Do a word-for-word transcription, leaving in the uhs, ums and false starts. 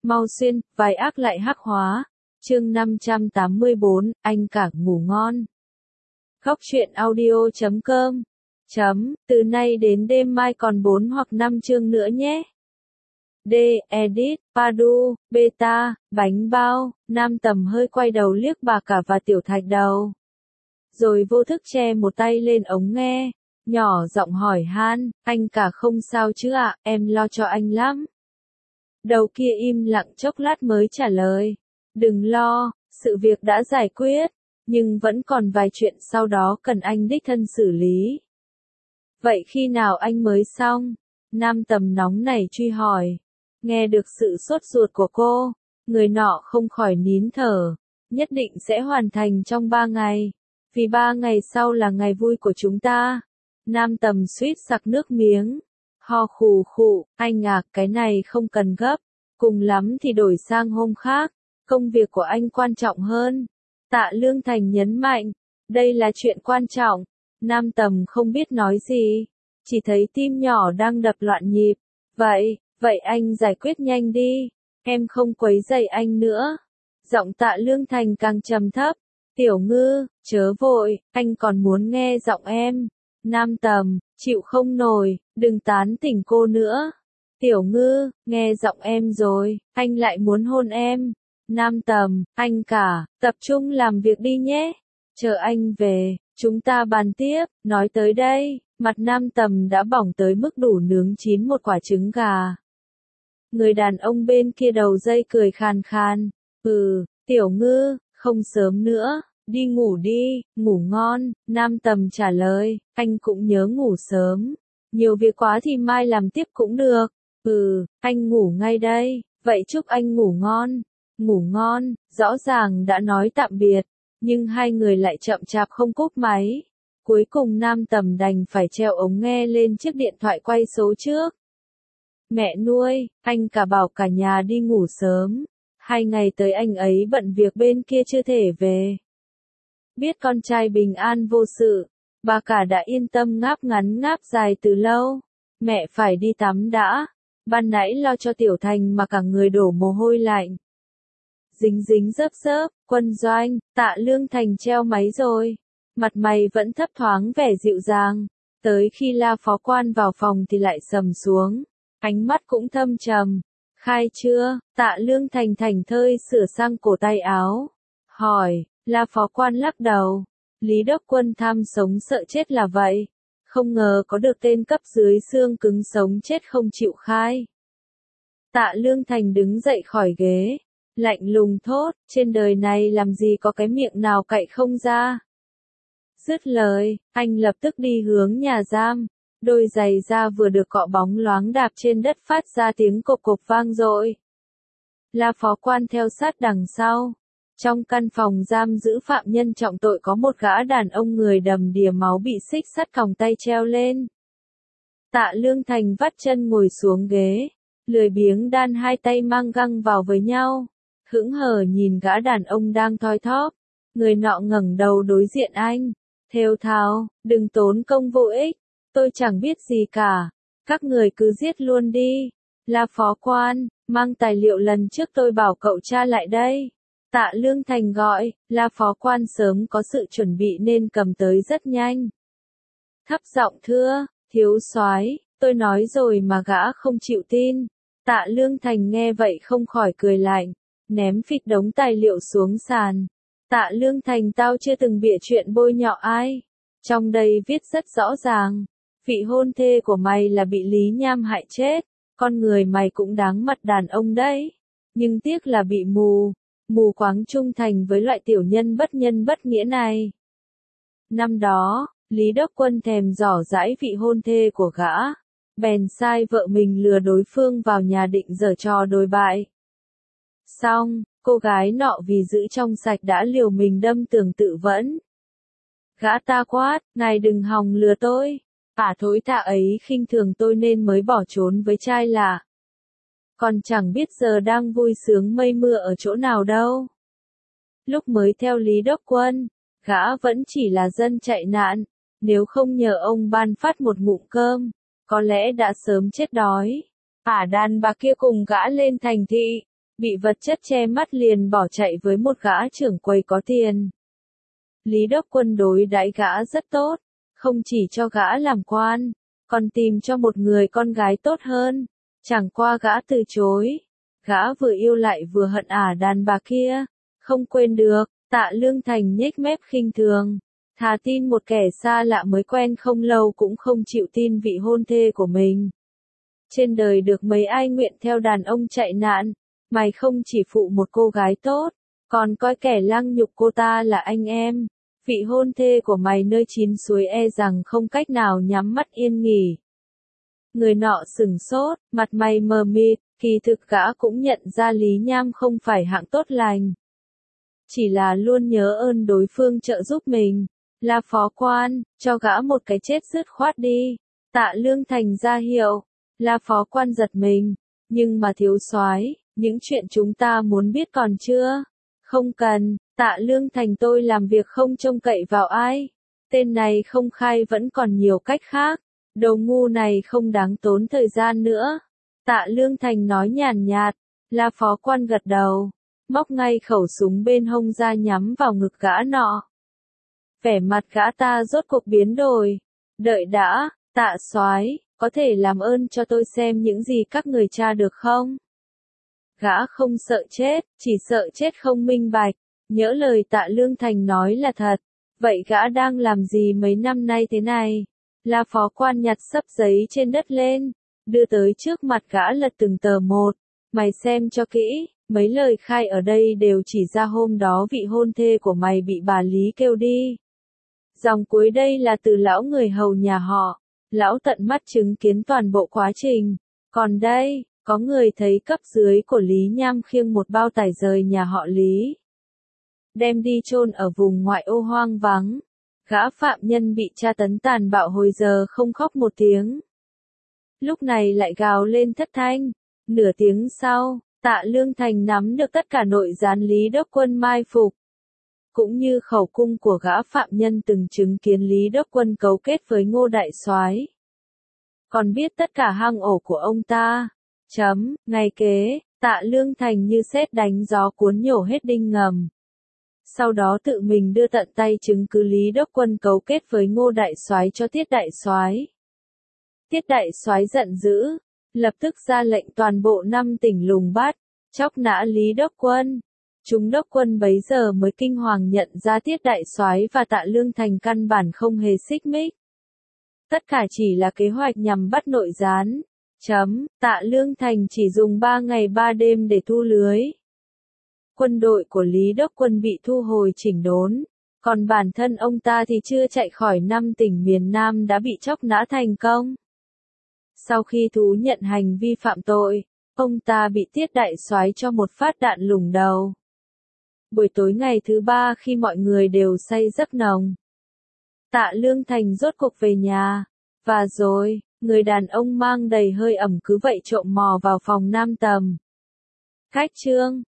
Mau xuyên, vai ác lại hắc hóa. Chương năm trăm tám mươi bốn, anh cả ngủ ngon. Khóc chuyện audio chấm com chấm, từ nay đến đêm mai còn bốn hoặc năm chương nữa nhé. D. Edit, Padu, Beta, bánh bao, Nam Tầm hơi quay đầu liếc bà cả và Tiểu Thạch đầu. Rồi vô thức che một tay lên ống nghe, nhỏ giọng hỏi han, anh cả không sao chứ ạ, em lo cho anh lắm. Đầu kia im lặng chốc lát mới trả lời, đừng lo, sự việc đã giải quyết, nhưng vẫn còn vài chuyện sau đó cần anh đích thân xử lý. Vậy khi nào anh mới xong? Nam Tầm nóng nảy truy hỏi. Nghe được sự sốt ruột của cô, người nọ không khỏi nín thở, nhất định sẽ hoàn thành trong ba ngày, vì ba ngày sau là ngày vui của chúng ta. Nam Tầm suýt sặc nước miếng, ho khù khụ, anh à, cái này không cần gấp, cùng lắm thì đổi sang hôm khác, công việc của anh quan trọng hơn. Tạ Lương Thành nhấn mạnh, đây là chuyện quan trọng. Nam Tầm không biết nói gì, chỉ thấy tim nhỏ đang đập loạn nhịp. Vậy, vậy anh giải quyết nhanh đi, em không quấy rầy anh nữa. Giọng Tạ Lương Thành càng trầm thấp, Tiểu Ngư, chớ vội, anh còn muốn nghe giọng em. Nam Tầm, chịu không nổi, đừng tán tỉnh cô nữa. Tiểu Ngư, nghe giọng em rồi, anh lại muốn hôn em. Nam Tầm, anh cả, tập trung làm việc đi nhé. Chờ anh về, chúng ta bàn tiếp. Nói tới đây, mặt Nam Tầm đã bỏng tới mức đủ nướng chín một quả trứng gà. Người đàn ông bên kia đầu dây cười khàn khàn. Ừ, Tiểu Ngư, không sớm nữa, đi ngủ đi, ngủ ngon. Nam Tầm trả lời, anh cũng nhớ ngủ sớm. Nhiều việc quá thì mai làm tiếp cũng được. Ừ, anh ngủ ngay đây, vậy chúc anh ngủ ngon. Ngủ ngon, rõ ràng đã nói tạm biệt, nhưng hai người lại chậm chạp không cúp máy. Cuối cùng Nam Tầm đành phải treo ống nghe lên chiếc điện thoại quay số trước. Mẹ nuôi, anh cả bảo cả nhà đi ngủ sớm. Hai ngày tới anh ấy bận việc bên kia chưa thể về. Biết con trai bình an vô sự, bà cả đã yên tâm ngáp ngắn ngáp dài từ lâu. Mẹ phải đi tắm đã. Ban nãy lo cho Tiểu Thành mà cả người đổ mồ hôi lạnh. Dính dính dớp dớp, Quân Doanh, Tạ Lương Thành treo máy rồi. Mặt mày vẫn thấp thoáng vẻ dịu dàng. Tới khi La Phó Quan vào phòng thì lại sầm xuống. Ánh mắt cũng thâm trầm. Khai chưa? Tạ Lương Thành thảnh thơi sửa sang cổ tay áo. Hỏi, La Phó Quan lắc đầu. Lý Đốc Quân tham sống sợ chết là vậy. Không ngờ có được tên cấp dưới xương cứng sống chết không chịu khai. Tạ Lương Thành đứng dậy khỏi ghế. Lạnh lùng thốt, trên đời này làm gì có cái miệng nào cậy không ra. Dứt lời, anh lập tức đi hướng nhà giam. Đôi giày da vừa được cọ bóng loáng đạp trên đất phát ra tiếng cộp cộp vang dội. La Phó Quan theo sát đằng sau. Trong căn phòng giam giữ phạm nhân trọng tội có một gã đàn ông người đầm đìa máu bị xích sắt còng tay treo lên. Tạ Lương Thành vắt chân ngồi xuống ghế, lười biếng đan hai tay mang găng vào với nhau. Hững hờ nhìn gã đàn ông đang thoi thóp. Người nọ ngẩng đầu đối diện anh. Thều thào, đừng tốn công vô ích. Tôi chẳng biết gì cả. Các người cứ giết luôn đi. La Phó Quan, mang tài liệu lần trước tôi bảo cậu tra lại đây. Tạ Lương Thành gọi, La Phó Quan sớm có sự chuẩn bị nên cầm tới rất nhanh. Thấp giọng thưa, thiếu soái, tôi nói rồi mà gã không chịu tin. Tạ Lương Thành nghe vậy không khỏi cười lạnh. Ném phịch đống tài liệu xuống sàn. Tạ Lương Thành, tao chưa từng bịa chuyện bôi nhọ ai. Trong đây viết rất rõ ràng. Vị hôn thê của mày là bị Lý Nham hại chết. Con người mày cũng đáng mặt đàn ông đấy. Nhưng tiếc là bị mù. Mù quáng trung thành với loại tiểu nhân bất nhân bất nghĩa này. Năm đó, Lý Đốc Quân thèm dò dãi vị hôn thê của gã. Bèn sai vợ mình lừa đối phương vào nhà định giở trò đồi bại. Xong, cô gái nọ vì giữ trong sạch đã liều mình đâm tường tự vẫn. Gã ta quát, ngài đừng hòng lừa tôi. Ả thối tha ấy khinh thường tôi nên mới bỏ trốn với trai lạ. Còn chẳng biết giờ đang vui sướng mây mưa ở chỗ nào đâu. Lúc mới theo Lý Đốc Quân, gã vẫn chỉ là dân chạy nạn. Nếu không nhờ ông ban phát một ngụm cơm, có lẽ đã sớm chết đói. Ả đàn bà kia cùng gã lên thành thị. bị vật chất che mắt liền bỏ chạy với một gã trưởng quầy có tiền. Lý Đốc Quân đối đãi gã rất tốt, không chỉ cho gã làm quan, còn tìm cho một người con gái tốt hơn, chẳng qua gã từ chối. Gã vừa yêu lại vừa hận ả đàn bà kia, không quên được. Tạ Lương Thành nhếch mép khinh thường, thà tin một kẻ xa lạ mới quen không lâu cũng không chịu tin vị hôn thê của mình. Trên đời được mấy ai nguyện theo đàn ông chạy nạn, mày không chỉ phụ một cô gái tốt, còn coi kẻ lăng nhục cô ta là anh em. Vị hôn thê của mày nơi chín suối e rằng không cách nào nhắm mắt yên nghỉ. Người nọ sửng sốt, mặt mày mờ mịt, kỳ thực gã cũng nhận ra Lý Nham không phải hạng tốt lành. Chỉ là luôn nhớ ơn đối phương trợ giúp mình, là phó quan, cho gã một cái chết dứt khoát đi. Tạ Lương Thành ra hiệu, là phó quan giật mình, nhưng mà thiếu soái, những chuyện chúng ta muốn biết còn chưa? Không cần, Tạ Lương Thành tôi làm việc không trông cậy vào ai. Tên này không khai vẫn còn nhiều cách khác, đồ ngu này không đáng tốn thời gian nữa. Tạ Lương Thành nói nhàn nhạt, là phó quan gật đầu, móc ngay khẩu súng bên hông ra nhắm vào ngực gã nọ. Vẻ mặt gã ta rốt cuộc biến đổi. Đợi đã, Tạ soái, có thể làm ơn cho tôi xem những gì các người tra được không? Gã không sợ chết, chỉ sợ chết không minh bạch. Nhỡ lời Tạ Lương Thành nói là thật. Vậy gã đang làm gì mấy năm nay thế này? Là phó quan nhặt xấp giấy trên đất lên, đưa tới trước mặt gã lật từng tờ một. Mày xem cho kỹ, mấy lời khai ở đây đều chỉ ra hôm đó vị hôn thê của mày bị bà Lý kêu đi. Dòng cuối đây là từ lão người hầu nhà họ. Lão tận mắt chứng kiến toàn bộ quá trình. Còn đây, có người thấy cấp dưới của Lý Nham khiêng một bao tải rời nhà họ Lý, đem đi chôn ở vùng ngoại ô hoang vắng. Gã phạm nhân bị tra tấn tàn bạo hồi giờ không khóc một tiếng. Lúc này lại gào lên thất thanh. Nửa tiếng sau, Tạ Lương Thành nắm được tất cả nội gián Lý Đốc Quân mai phục, cũng như khẩu cung của gã phạm nhân từng chứng kiến Lý Đốc Quân cấu kết với Ngô Đại Soái. Còn biết tất cả hang ổ của ông ta. Chấm, ngày kế, Tạ Lương Thành như sét đánh gió cuốn nhổ hết đinh ngầm. Sau đó tự mình đưa tận tay chứng cứ Lý Đốc Quân cấu kết với Ngô Đại Soái cho Tiết Đại Soái. Tiết Đại Soái giận dữ, lập tức ra lệnh toàn bộ năm tỉnh lùng bắt, chóc nã Lý Đốc Quân. Chúng Đốc Quân bấy giờ mới kinh hoàng nhận ra Tiết Đại Soái và Tạ Lương Thành căn bản không hề xích mích. Tất cả chỉ là kế hoạch nhằm bắt nội gián. Chấm, Tạ Lương Thành chỉ dùng ba ngày ba đêm để thu lưới. Quân đội của Lý Đốc Quân bị thu hồi chỉnh đốn, còn bản thân ông ta thì chưa chạy khỏi năm tỉnh miền Nam đã bị chóc nã thành công. Sau khi thú nhận hành vi phạm tội, ông ta bị Tiết Đại Soái cho một phát đạn lủng đầu. Buổi tối ngày thứ ba khi mọi người đều say giấc nồng, Tạ Lương Thành rốt cuộc về nhà, và rồi, người đàn ông mang đầy hơi ẩm cứ vậy trộm mò vào phòng Nam Tầm. Cách chương